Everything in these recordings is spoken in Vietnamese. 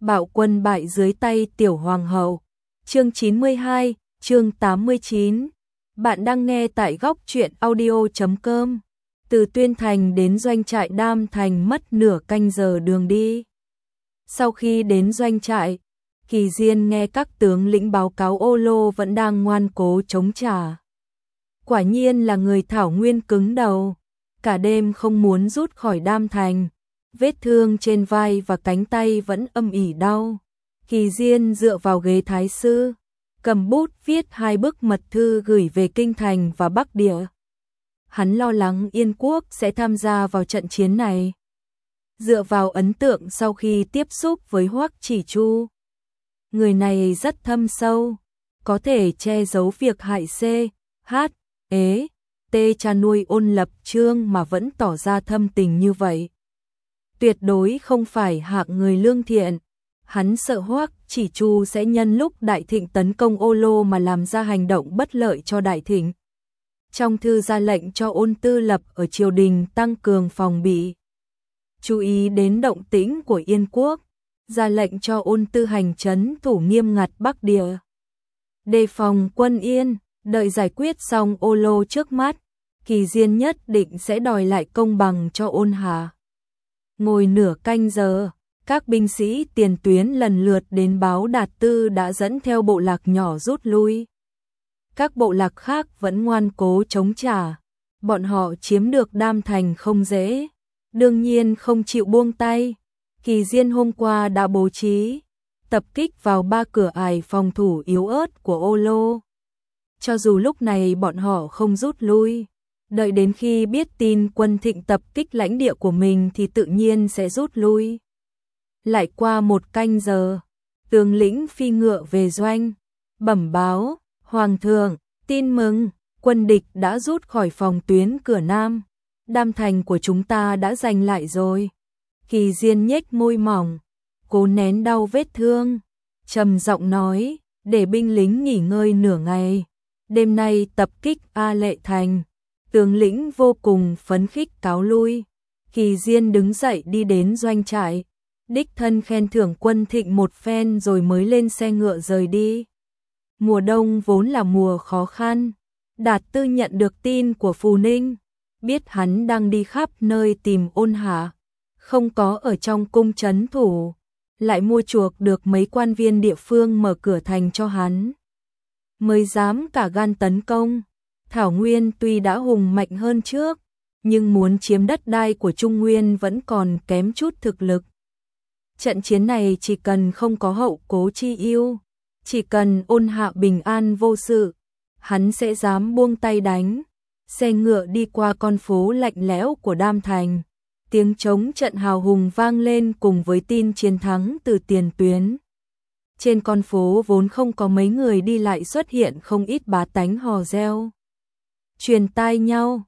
Bạo quân bại dưới tay tiểu hoàng hậu. Chương 92, chương 89. Bạn đang nghe tại góc truyện audio.com. Từ Tuyên Thành đến doanh trại Đam Thành mất nửa canh giờ đường đi. Sau khi đến doanh trại, Kỳ Diên nghe các tướng lĩnh báo cáo Ô Lô vẫn đang ngoan cố chống trả. Quả nhiên là người thảo nguyên cứng đầu, cả đêm không muốn rút khỏi Đam Thành. Vết thương trên vai và cánh tay vẫn âm ỉ đau. Kỳ Diên dựa vào ghế thái sư, cầm bút viết 2 bức mật thư gửi về Kinh Thành và Bắc Địa. Hắn lo lắng Yên Quốc sẽ tham gia vào trận chiến này. Dựa vào ấn tượng sau khi tiếp xúc với Hoắc Chỉ Chu, người này rất thâm sâu, có thể che giấu việc hại C, H, Ế, T cha nuôi Ôn Lập Chương mà vẫn tỏ ra thâm tình như vậy. Tuyệt đối không phải hạng người lương thiện. Hắn sợ Hoắc Chỉ Chu sẽ nhân lúc Đại Thịnh tấn công Ô Lô mà làm ra hành động bất lợi cho Đại Thịnh. Trong thư ra lệnh cho Ôn Tư Lập ở triều đình tăng cường phòng bị, chú ý đến động tĩnh của Yên Quốc, ra lệnh cho Ôn Tư hành trấn thủ nghiêm ngặt Bắc Địa, đề phòng quân Yên. Đợi giải quyết xong Ô Lô trước mắt, Kỳ Diên nhất định sẽ đòi lại công bằng cho Ôn Hà. Ngồi nửa canh giờ, các binh sĩ tiền tuyến lần lượt đến báo Đạt Tư đã dẫn theo bộ lạc nhỏ rút lui. Các bộ lạc khác vẫn ngoan cố chống trả. Bọn họ chiếm được Đam Thành không dễ, đương nhiên không chịu buông tay. Kỳ Diên hôm qua đã bố trí tập kích vào 3 cửa ải phòng thủ yếu ớt của Ô Lô. Cho dù lúc này bọn họ không rút lui, đợi đến khi biết tin quân Thịnh tập kích lãnh địa của mình thì tự nhiên sẽ rút lui. Lại qua 1 canh giờ, tướng lĩnh phi ngựa về doanh, bẩm báo, Hoàng thượng, tin mừng, quân địch đã rút khỏi phòng tuyến cửa Nam, Đam Thành của chúng ta đã giành lại rồi. Kỳ Diên nhếch môi mỏng, cố nén đau vết thương, trầm giọng nói, để binh lính nghỉ ngơi nửa ngày, đêm nay tập kích A Lệ Thành. Tướng lĩnh vô cùng phấn khích cáo lui. Kỳ Diên đứng dậy đi đến doanh trại, đích thân khen thưởng quân Thịnh một phen rồi mới lên xe ngựa rời đi. Mùa đông vốn là mùa khó khăn. Đạt Tư nhận được tin của Phù Ninh, biết hắn đang đi khắp nơi tìm Ôn Hà, không có ở trong cung trấn thủ, lại mua chuộc được mấy quan viên địa phương mở cửa thành cho hắn, mới dám cả gan tấn công. Thảo Nguyên tuy đã hùng mạnh hơn trước, nhưng muốn chiếm đất đai của Trung Nguyên vẫn còn kém chút thực lực. Trận chiến này chỉ cần không có Hậu Cố Chi Yêu, chỉ cần Ôn Hạ bình an vô sự, hắn sẽ dám buông tay đánh. Xe ngựa đi qua con phố lạnh lẽo của Đam Thành, tiếng trống trận hào hùng vang lên cùng với tin chiến thắng từ tiền tuyến. Trên con phố vốn không có mấy người đi lại xuất hiện không ít bá tánh hò reo, truyền tai nhau,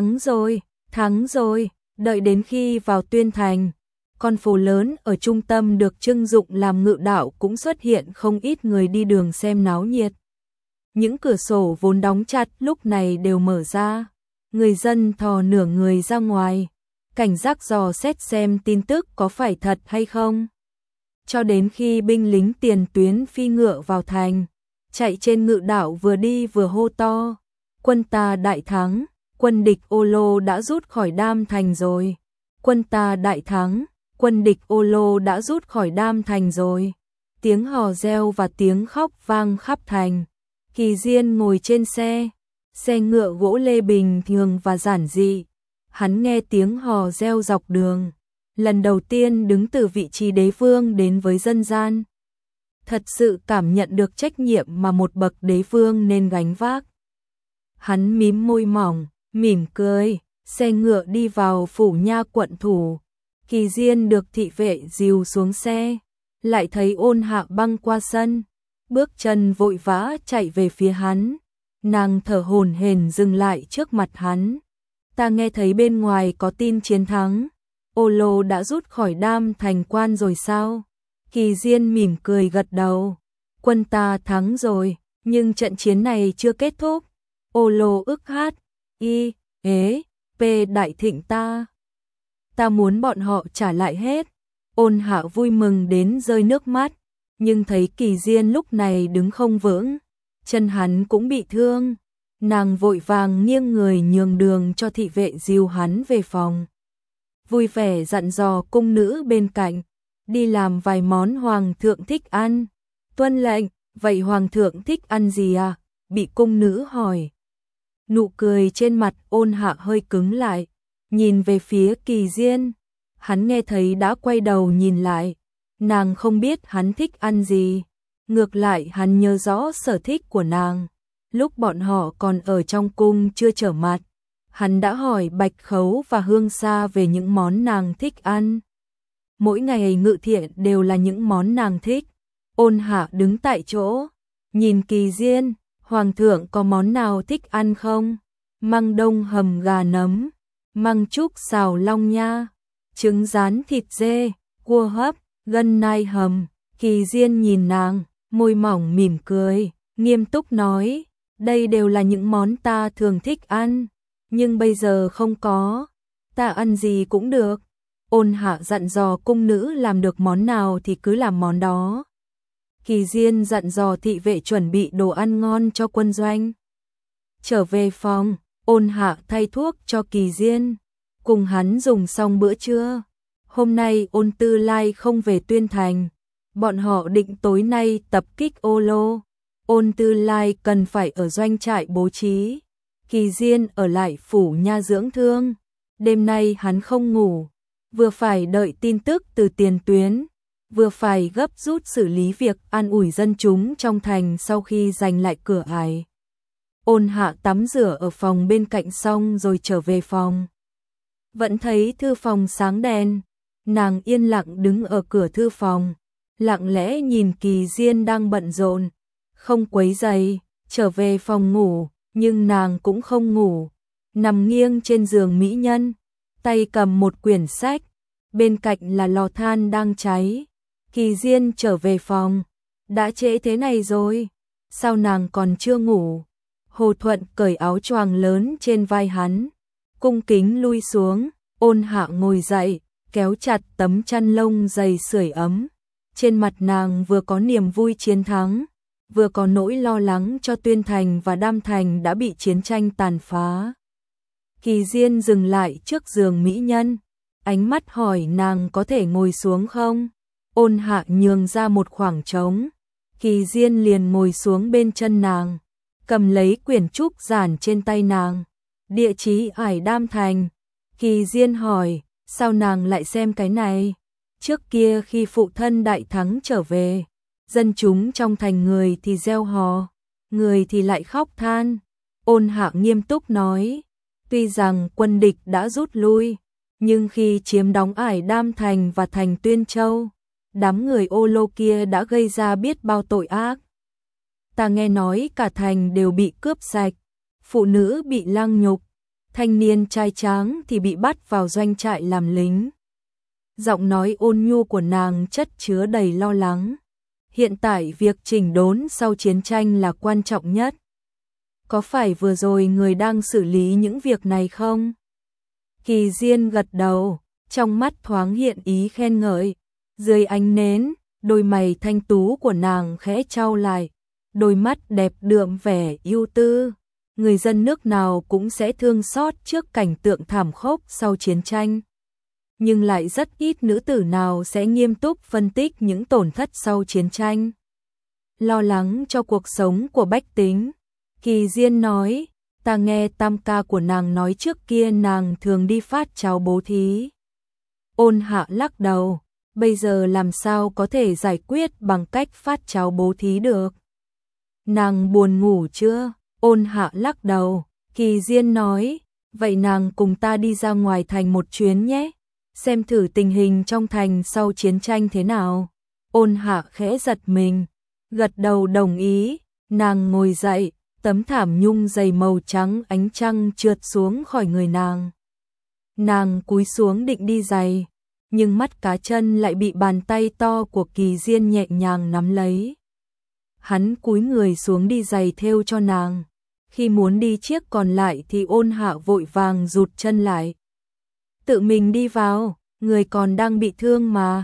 thắng rồi. Đợi đến khi vào Tuyên Thành, con phố lớn ở trung tâm được trưng dụng làm ngự đạo cũng xuất hiện không ít người đi đường xem náo nhiệt. Những cửa sổ vốn đóng chặt lúc này đều mở ra, người dân thò nửa người ra ngoài, cảnh giác dò xét xem tin tức có phải thật hay không. Cho đến khi binh lính tiền tuyến phi ngựa vào thành, chạy trên ngự đạo vừa đi vừa hô to, quân ta đại thắng, quân địch Ô Lô đã rút khỏi Đam Thành rồi. Quân ta đại thắng, quân địch Ô Lô đã rút khỏi Đam Thành rồi. Tiếng hò reo và tiếng khóc vang khắp thành. Kỳ Diên ngồi trên xe ngựa gỗ lê bình thường và giản dị. Hắn nghe tiếng hò reo dọc đường, lần đầu tiên đứng từ vị trí đế vương đến với dân gian. Thật sự cảm nhận được trách nhiệm mà một bậc đế vương nên gánh vác. Hắn mím môi mỏng, mỉm cười, xe ngựa đi vào phủ nha quận thủ. Kỳ Diên được thị vệ dìu xuống xe, lại thấy Ôn Hạ băng qua sân, bước chân vội vã chạy về phía hắn. Nàng thở hổn hển dừng lại trước mặt hắn. Ta nghe thấy bên ngoài có tin chiến thắng, Ô Lô đã rút khỏi Đam Thành quan rồi sao? Kỳ Diên mỉm cười gật đầu. Quân ta thắng rồi, nhưng trận chiến này chưa kết thúc. Ô Lô ức hát, y, ế, p Đại Thịnh ta muốn bọn họ trả lại hết. Ôn Hạ vui mừng đến rơi nước mắt, nhưng thấy Kỳ Diên lúc này đứng không vững, chân hắn cũng bị thương. Nàng vội vàng nghiêng người nhường đường cho thị vệ dìu hắn về phòng. Vui vẻ dặn dò cung nữ bên cạnh, đi làm vài món hoàng thượng thích ăn. Tuân lệnh, vậy hoàng thượng thích ăn gì à? Bị cung nữ hỏi. Nụ cười trên mặt Ôn Hạ hơi cứng lại, nhìn về phía Kỳ Diên. Hắn nghe thấy đã quay đầu nhìn lại, nàng không biết hắn thích ăn gì. Ngược lại hắn nhớ rõ sở thích của nàng. Lúc bọn họ còn ở trong cung chưa trở mặt, hắn đã hỏi Bạch Khấu và Hương Sa về những món nàng thích ăn. Mỗi ngày ngự thiện đều là những món nàng thích. Ôn Hạ đứng tại chỗ, nhìn Kỳ Diên, hoàng thượng có món nào thích ăn không? Măng đông hầm gà nấm, măng trúc xào long nha, trứng rán thịt dê, cua hấp, gân nai hầm. Kỳ Diên nhìn nàng, môi mỏng mỉm cười, nghiêm túc nói, đây đều là những món ta thường thích ăn, nhưng bây giờ không có, ta ăn gì cũng được. Ôn Hạ dặn dò cung nữ làm được món nào thì cứ làm món đó. Kỳ Diên dặn dò thị vệ chuẩn bị đồ ăn ngon cho quân doanh. Trở về phòng, Ôn Hạ thay thuốc cho Kỳ Diên, cùng hắn dùng xong bữa trưa. Hôm nay Ôn Tư Lai không về Tuyên Thành, bọn họ định tối nay tập kích Ô Lô. Ôn Tư Lai cần phải ở doanh trại bố trí, Kỳ Diên ở lại phủ nha dưỡng thương. Đêm nay hắn không ngủ, vừa phải đợi tin tức từ tiền tuyến, vừa phải gấp rút xử lý việc an ủi dân chúng trong thành sau khi giành lại cửa ải. Ôn Hạ tắm rửa ở phòng bên cạnh xong rồi trở về phòng. Vẫn thấy thư phòng sáng đèn, nàng yên lặng đứng ở cửa thư phòng, lặng lẽ nhìn Kỳ Diên đang bận rộn, không quấy rầy, trở về phòng ngủ, nhưng nàng cũng không ngủ, nằm nghiêng trên giường mỹ nhân, tay cầm một quyển sách, bên cạnh là lò than đang cháy. Kỳ Diên trở về phòng, đã trễ thế này rồi, sao nàng còn chưa ngủ? Hồ Thuận cởi áo choàng lớn trên vai hắn, cung kính lui xuống. Ôn Hạ ngồi dậy, kéo chặt tấm chăn lông dày sưởi ấm. Trên mặt nàng vừa có niềm vui chiến thắng, vừa có nỗi lo lắng cho Tuyên Thành và Đam Thành đã bị chiến tranh tàn phá. Kỳ Diên dừng lại trước giường mỹ nhân, ánh mắt hỏi nàng có thể ngồi xuống không? Ôn Hạ nhường ra một khoảng trống, Kỳ Diên liền ngồi xuống bên chân nàng, cầm lấy quyển trúc giản trên tay nàng. Địa chí ải Đam Thành. Kỳ Diên hỏi, sao nàng lại xem cái này? Trước kia khi phụ thân đại thắng trở về, dân chúng trong thành người thì reo hò, người thì lại khóc than. Ôn Hạ nghiêm túc nói, tuy rằng quân địch đã rút lui, nhưng khi chiếm đóng ải Đam Thành và thành Tuyên Châu, đám người Ô Lô kia đã gây ra biết bao tội ác. Ta nghe nói cả thành đều bị cướp sạch, phụ nữ bị lăng nhục, thanh niên trai tráng thì bị bắt vào doanh trại làm lính. Giọng nói ôn nhu của nàng chất chứa đầy lo lắng. Hiện tại việc chỉnh đốn sau chiến tranh là quan trọng nhất. Có phải vừa rồi người đang xử lý những việc này không? Kỳ Diên gật đầu, trong mắt thoáng hiện ý khen ngợi. Dưới ánh nến, đôi mày thanh tú của nàng khẽ chau lại, đôi mắt đẹp đượm vẻ ưu tư. Người dân nước nào cũng sẽ thương xót trước cảnh tượng thảm khốc sau chiến tranh, nhưng lại rất ít nữ tử nào sẽ nghiêm túc phân tích những tổn thất sau chiến tranh. Lo lắng cho cuộc sống của bách tính, Kỳ Diên nói, ta nghe tam ca của nàng nói trước kia nàng thường đi phát cháo bố thí. Ôn Hạ lắc đầu, bây giờ làm sao có thể giải quyết bằng cách phát cháo bố thí được? Nàng buồn ngủ chưa? Ôn Hạ lắc đầu. Kỳ Diên nói, vậy nàng cùng ta đi ra ngoài thành một chuyến nhé, xem thử tình hình trong thành sau chiến tranh thế nào. Ôn Hạ khẽ giật mình, gật đầu đồng ý. Nàng ngồi dậy, tấm thảm nhung dày màu trắng ánh trăng trượt xuống khỏi người nàng. Nàng cúi xuống định đi giày, nhưng mắt cá chân lại bị bàn tay to của Kỳ Diên nhẹ nhàng nắm lấy. Hắn cúi người xuống đi giày thêu cho nàng. Khi muốn đi chiếc còn lại thì Ôn Hạ vội vàng rụt chân lại. Tự mình đi vào, người còn đang bị thương mà.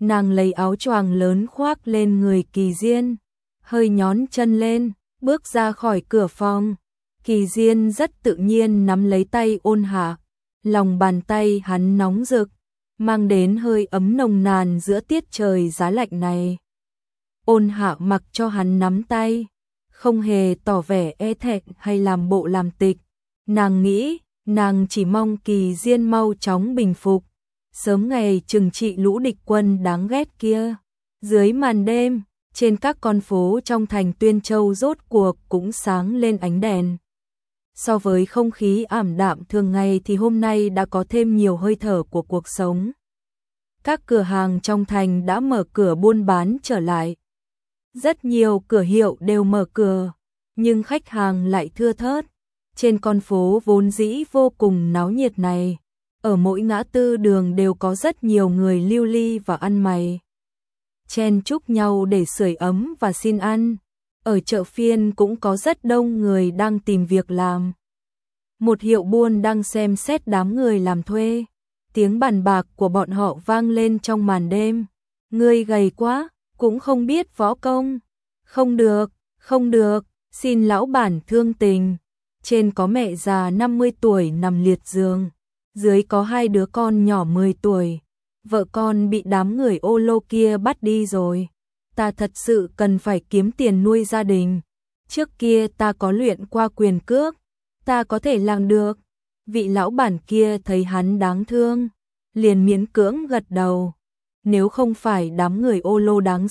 Nàng lấy áo choàng lớn khoác lên người Kỳ Diên, hơi nhón chân lên, bước ra khỏi cửa phòng. Kỳ Diên rất tự nhiên nắm lấy tay Ôn Hạ, lòng bàn tay hắn nóng rực, mang đến hơi ấm nồng nàn giữa tiết trời giá lạnh này. Ôn Hạ mặc cho hắn nắm tay, không hề tỏ vẻ e thẹn hay làm bộ làm tịch. Nàng nghĩ, nàng chỉ mong Kỳ Diên mau chóng bình phục, sớm ngày trừng trị lũ địch quân đáng ghét kia. Dưới màn đêm, trên các con phố trong thành Tuyên Châu rốt cuộc cũng sáng lên ánh đèn. So với không khí ảm đạm thường ngày thì hôm nay đã có thêm nhiều hơi thở của cuộc sống. Các cửa hàng trong thành đã mở cửa buôn bán trở lại. Rất nhiều cửa hiệu đều mở cửa, nhưng khách hàng lại thưa thớt. Trên con phố vốn dĩ vô cùng náo nhiệt này, ở mỗi ngã tư đường đều có rất nhiều người lưu ly và ăn mày, chen chúc nhau để sưởi ấm và xin ăn. Ở chợ phiên cũng có rất đông người đang tìm việc làm. Một hiệu buôn đang xem xét đám người làm thuê. Tiếng bàn bạc của bọn họ vang lên trong màn đêm. Ngươi gầy quá, cũng không biết võ công. Không được, không được, xin lão bản thương tình. Trên có mẹ già 50 tuổi nằm liệt giường, dưới có hai đứa con nhỏ 10 tuổi. Vợ con bị đám người ô lô kia bắt đi rồi. Ta thật sự cần phải kiếm tiền nuôi gia đình. Trước kia ta có luyện qua quyền cước, ta có thể làm được. Vị lão bản kia thấy hắn đáng thương, liền miễn cưỡng gật đầu. Nếu không phải đám người ô lô đáng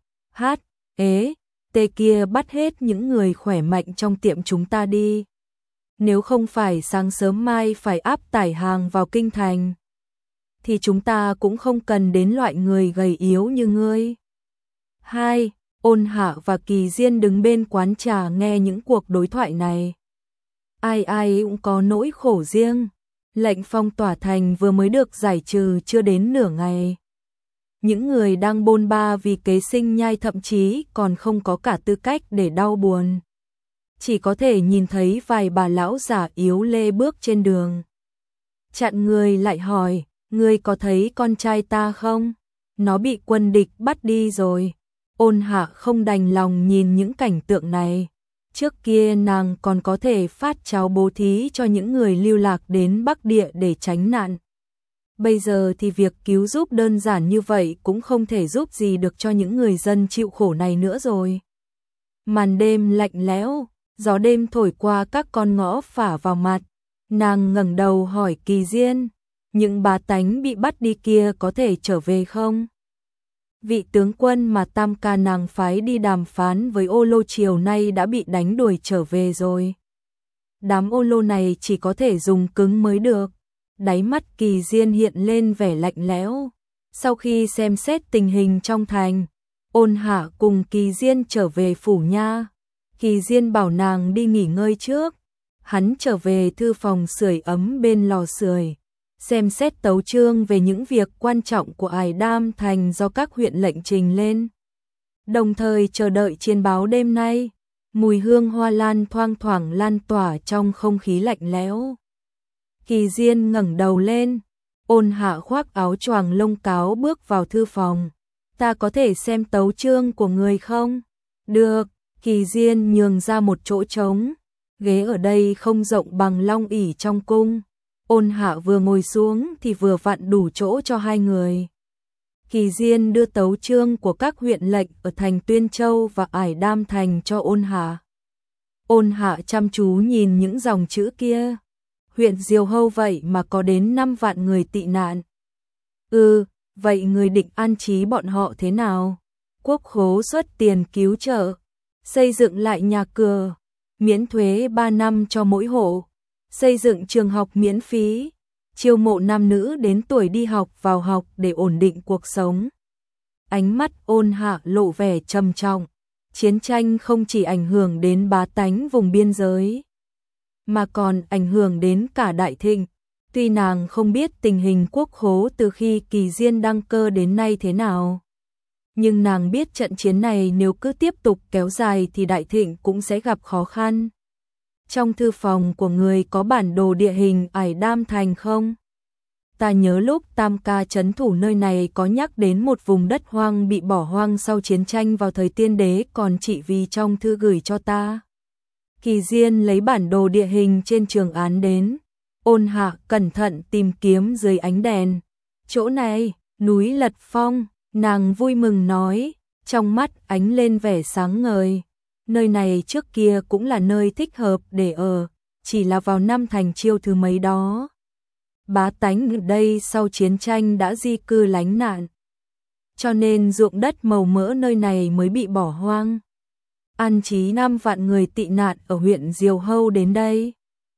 tê kia bắt hết những người khỏe mạnh trong tiệm chúng ta đi. Nếu không phải sáng sớm mai phải áp tải hàng vào kinh thành, thì chúng ta cũng không cần đến loại người gầy yếu như ngươi. Hai, Ôn Hạ và Kỳ Diên đứng bên quán trà nghe những cuộc đối thoại này. Ai ai cũng có nỗi khổ riêng. Lệnh phong tỏa thành vừa mới được giải trừ chưa đến nửa ngày. Những người đang bôn ba vì kế sinh nhai thậm chí còn không có cả tư cách để đau buồn. Chỉ có thể nhìn thấy vài bà lão già yếu lê bước trên đường. Chặn người lại hỏi, ngươi có thấy con trai ta không? Nó bị quân địch bắt đi rồi. Ôn Hạ không đành lòng nhìn những cảnh tượng này. Trước kia nàng còn có thể phát cháo bố thí cho những người lưu lạc đến Bắc Địa để tránh nạn. Bây giờ thì việc cứu giúp đơn giản như vậy cũng không thể giúp gì được cho những người dân chịu khổ này nữa rồi. Màn đêm lạnh lẽo, gió đêm thổi qua các con ngõ phả vào mặt. Nàng ngẩng đầu hỏi Kỳ Diên, những bá tánh bị bắt đi kia có thể trở về không? Vị tướng quân mà tam ca nàng phái đi đàm phán với ô lô chiều nay đã bị đánh đuổi trở về rồi. Đám ô lô này chỉ có thể dùng cứng mới được. Đáy mắt Kỳ Diên hiện lên vẻ lạnh lẽo. Sau khi xem xét tình hình trong thành, Ôn Hạ cùng Kỳ Diên trở về phủ nha. Kỳ Diên bảo nàng đi nghỉ ngơi trước. Hắn trở về thư phòng sưởi ấm bên lò sưởi, xem xét tấu chương về những việc quan trọng của Ải Đam thành do các huyện lệnh trình lên. Đồng thời chờ đợi chiến báo đêm nay. Mùi hương hoa lan thoang thoảng lan tỏa trong không khí lạnh lẽo. Kỳ Diên ngẩng đầu lên, Ôn Hạ khoác áo choàng lông cáo bước vào thư phòng. Ta có thể xem tấu chương của người không? Được, Kỳ Diên nhường ra một chỗ trống. Ghế ở đây không rộng bằng long ỷ trong cung. Ôn Hạ vừa ngồi xuống thì vừa vặn đủ chỗ cho hai người. Kỳ Diên đưa tấu chương của các huyện lệnh ở thành Tuyên Châu và Ải Đam thành cho Ôn Hạ. Ôn Hạ chăm chú nhìn những dòng chữ kia. Huyện Diều Hâu vậy mà có đến 5 vạn người tị nạn. Vậy người định an trí bọn họ thế nào? Quốc khố xuất tiền cứu trợ, xây dựng lại nhà cửa, miễn thuế 3 năm cho mỗi hộ, xây dựng trường học miễn phí, chiêu mộ nam nữ đến tuổi đi học vào học để ổn định cuộc sống. Ánh mắt Ôn Hạ lộ vẻ trầm trọng. Chiến tranh không chỉ ảnh hưởng đến bá tánh vùng biên giới, mà còn ảnh hưởng đến cả Đại Thịnh. Tuy nàng không biết tình hình quốc khố từ khi Kỳ Diên đăng cơ đến nay thế nào, nhưng nàng biết trận chiến này nếu cứ tiếp tục kéo dài thì Đại Thịnh cũng sẽ gặp khó khăn. Trong thư phòng của người có bản đồ địa hình Ải Đam thành không? ta nhớ lúc Tam ca trấn thủ nơi này có nhắc đến một vùng đất hoang bị bỏ hoang sau chiến tranh vào thời Tiên Đế, còn chỉ vì trong thư gửi cho ta. Kỳ Diên lấy bản đồ địa hình trên Trường Án đến. Ôn Hạ cẩn thận tìm kiếm dưới ánh đèn. Chỗ này, núi Lật Phong, nàng vui mừng nói, trong mắt ánh lên vẻ sáng ngời. Nơi này trước kia cũng là nơi thích hợp để ở, chỉ là vào năm Thành Chiêu thứ mấy đó. Bá tánh ở đây sau chiến tranh đã di cư lánh nạn, cho nên ruộng đất màu mỡ nơi này mới bị bỏ hoang. An trí 5 vạn người tị nạn ở huyện Diều Hâu đến đây.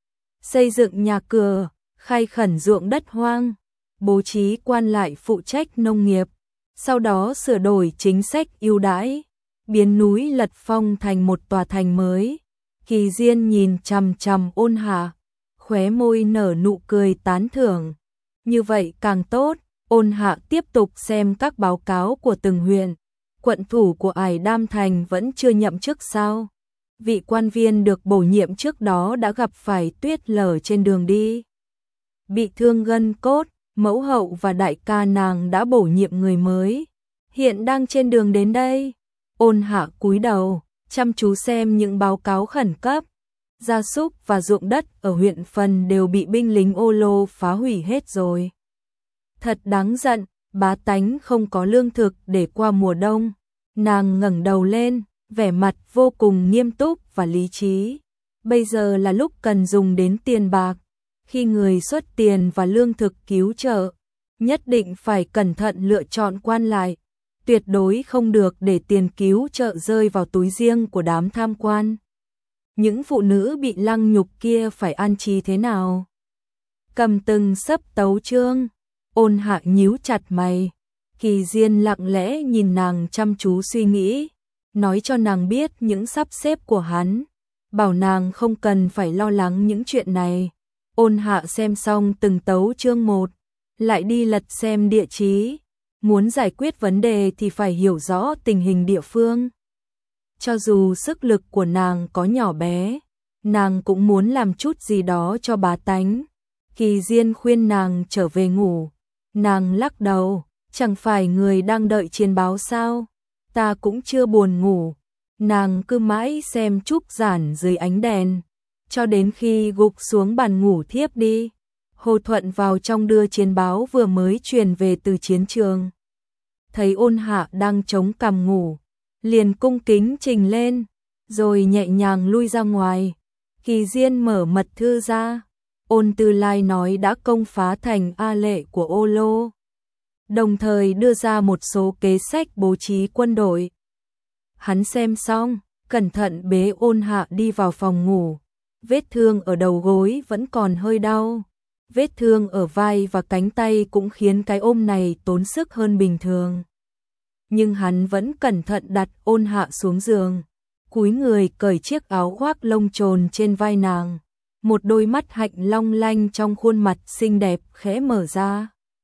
Xây dựng nhà cửa, khai khẩn ruộng đất hoang, bố trí quan lại phụ trách nông nghiệp, sau đó sửa đổi chính sách ưu đãi, biến núi Lật Phong thành một tòa thành mới. Kỳ Diên nhìn chằm chằm Ôn Hạ, khóe môi nở nụ cười tán thưởng. Như vậy càng tốt. Ôn Hạ tiếp tục xem các báo cáo của từng huyện. Quận thủ của Ải Đam Thành vẫn chưa nhậm chức sao? Vị quan viên được bổ nhiệm trước đó đã gặp phải tuyết lở trên đường đi, bị thương gân cốt. Mẫu hậu và đại ca nàng đã bổ nhiệm người mới, hiện đang trên đường đến đây. Ôn Hạ cúi đầu, chăm chú xem những báo cáo khẩn cấp. Gia súc và ruộng đất ở huyện phần đều bị binh lính Ô Lô phá hủy hết rồi. Thật đáng giận, bá tánh không có lương thực để qua mùa đông. Nàng ngẩng đầu lên, vẻ mặt vô cùng nghiêm túc và lý trí. Bây giờ là lúc cần dùng đến tiền bạc. Khi người xuất tiền và lương thực cứu trợ, nhất định phải cẩn thận lựa chọn quan lại. Tuyệt đối không được để tiền cứu trợ rơi vào túi riêng của đám tham quan. Những phụ nữ bị lăng nhục kia phải an trí thế nào? Cầm từng sấp tấu chương. Ôn Hạ nhíu chặt mày. Kỳ Diên lặng lẽ nhìn nàng chăm chú suy nghĩ, nói cho nàng biết những sắp xếp của hắn, bảo nàng không cần phải lo lắng những chuyện này. Ôn Hạ xem xong từng tấu chương một, lại đi lật xem địa chí. Muốn giải quyết vấn đề thì phải hiểu rõ tình hình địa phương. Cho dù sức lực của nàng có nhỏ bé, nàng cũng muốn làm chút gì đó cho bá tánh. Kỳ Diên khuyên nàng trở về ngủ. Nàng lắc đầu, chẳng phải người đang đợi chiến báo sao? Ta cũng chưa buồn ngủ. Nàng cứ mãi xem trúc giản dưới ánh đèn, cho đến khi gục xuống bàn ngủ thiếp đi. Hồ Thuận vào trong đưa chiến báo vừa mới truyền về từ chiến trường. Thấy Ôn Hạ đang chống cằm ngủ, liền cung kính trình lên, rồi nhẹ nhàng lui ra ngoài. Kỳ Diên mở mật thư ra. Ôn Tư Lai nói đã công phá thành A Lệ của Ô Lô, đồng thời đưa ra một số kế sách bố trí quân đội. Hắn xem xong, cẩn thận bế Ôn Hạ đi vào phòng ngủ. Vết thương ở đầu gối vẫn còn hơi đau. Vết thương ở vai và cánh tay cũng khiến cái ôm này tốn sức hơn bình thường. Nhưng hắn vẫn cẩn thận đặt Ôn Hạ xuống giường, cúi người cởi chiếc áo khoác lông trồn trên vai nàng. Một đôi mắt hạnh long lanh trong khuôn mặt xinh đẹp khẽ mở ra.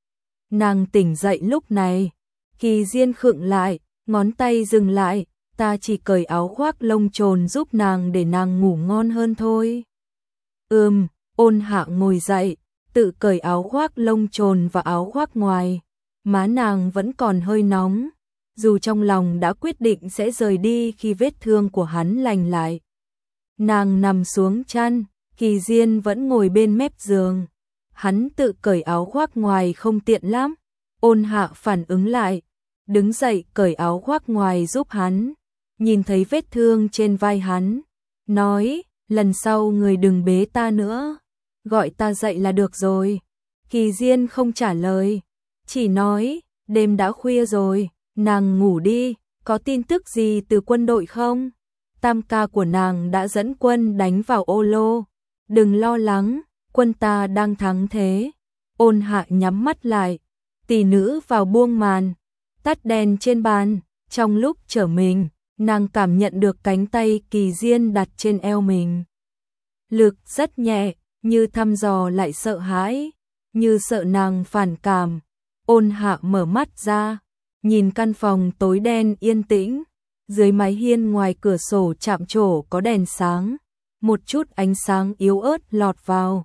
Nàng tỉnh dậy lúc này. Kỳ Diên khựng lại, ngón tay dừng lại. Ta chỉ cởi áo khoác lông trồn giúp nàng để nàng ngủ ngon hơn thôi. Ôn Hạ ngồi dậy, tự cởi áo khoác lông trồn và áo khoác ngoài. Má nàng vẫn còn hơi nóng, dù trong lòng đã quyết định sẽ rời đi khi vết thương của hắn lành lại. Nàng nằm xuống chăn, Kỳ Diên vẫn ngồi bên mép giường. Hắn tự cởi áo khoác ngoài không tiện lắm. Ôn Hạ phản ứng lại, đứng dậy cởi áo khoác ngoài giúp hắn. Nhìn thấy vết thương trên vai hắn, nói, lần sau người đừng bế ta nữa, gọi ta dậy là được rồi. Kỳ Diên không trả lời, chỉ nói, đêm đã khuya rồi, nàng ngủ đi. Có tin tức gì từ quân đội không? Tam ca của nàng đã dẫn quân đánh vào Ô Lô. Đừng lo lắng, quân ta đang thắng thế. Ôn Hạ nhắm mắt lại, tỷ nữ vào buông màn, tắt đèn trên bàn. Trong lúc trở mình, nàng cảm nhận được cánh tay Kỳ Diên đặt trên eo mình. Lực rất nhẹ, như thăm dò lại sợ hãi, như sợ nàng phản cảm. Ôn Hạ mở mắt ra, nhìn căn phòng tối đen yên tĩnh. Dưới mái hiên ngoài cửa sổ chạm trổ có đèn sáng, một chút ánh sáng yếu ớt lọt vào.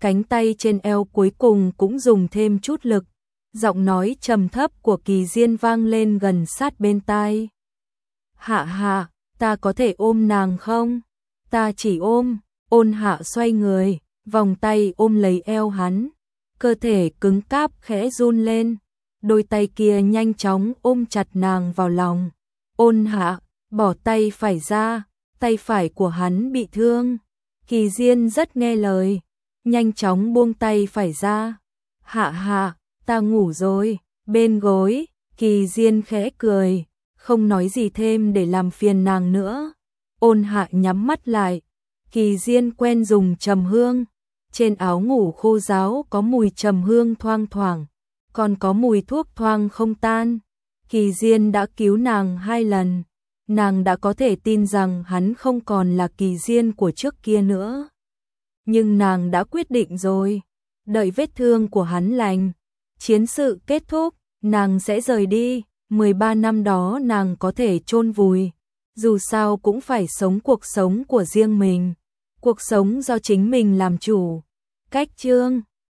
cánh tay trên eo cuối cùng cũng dùng thêm chút lực. Giọng nói trầm thấp của Kỳ Diên vang lên gần sát bên tai. Hạ Hạ, ta có thể ôm nàng không? Ta chỉ ôm. Ôn Hạ xoay người, vòng tay ôm lấy eo hắn. Cơ thể cứng cáp khẽ run lên. Đôi tay kia nhanh chóng ôm chặt nàng vào lòng. Ôn Hạ, bỏ tay phải ra, tay phải của hắn bị thương. Kỳ Diên rất nghe lời, nhanh chóng buông tay phải ra. Hạ Hạ, ta ngủ rồi. Bên gối, Kỳ Diên khẽ cười, không nói gì thêm để làm phiền nàng nữa. Ôn Hạ nhắm mắt lại. Kỳ Diên quen dùng trầm hương. Trên áo ngủ khô ráo có mùi trầm hương thoang thoảng, còn có mùi thuốc thoang không tan. Kỳ Diên đã cứu nàng 2 lần, nàng đã có thể tin rằng hắn không còn là Kỳ Diên của trước kia nữa. Nhưng nàng đã quyết định rồi, đợi vết thương của hắn lành, chiến sự kết thúc, nàng sẽ rời đi. 13 năm đó nàng có thể chôn vùi, dù sao cũng phải sống cuộc sống của riêng mình, cuộc sống do chính mình làm chủ. Cách chương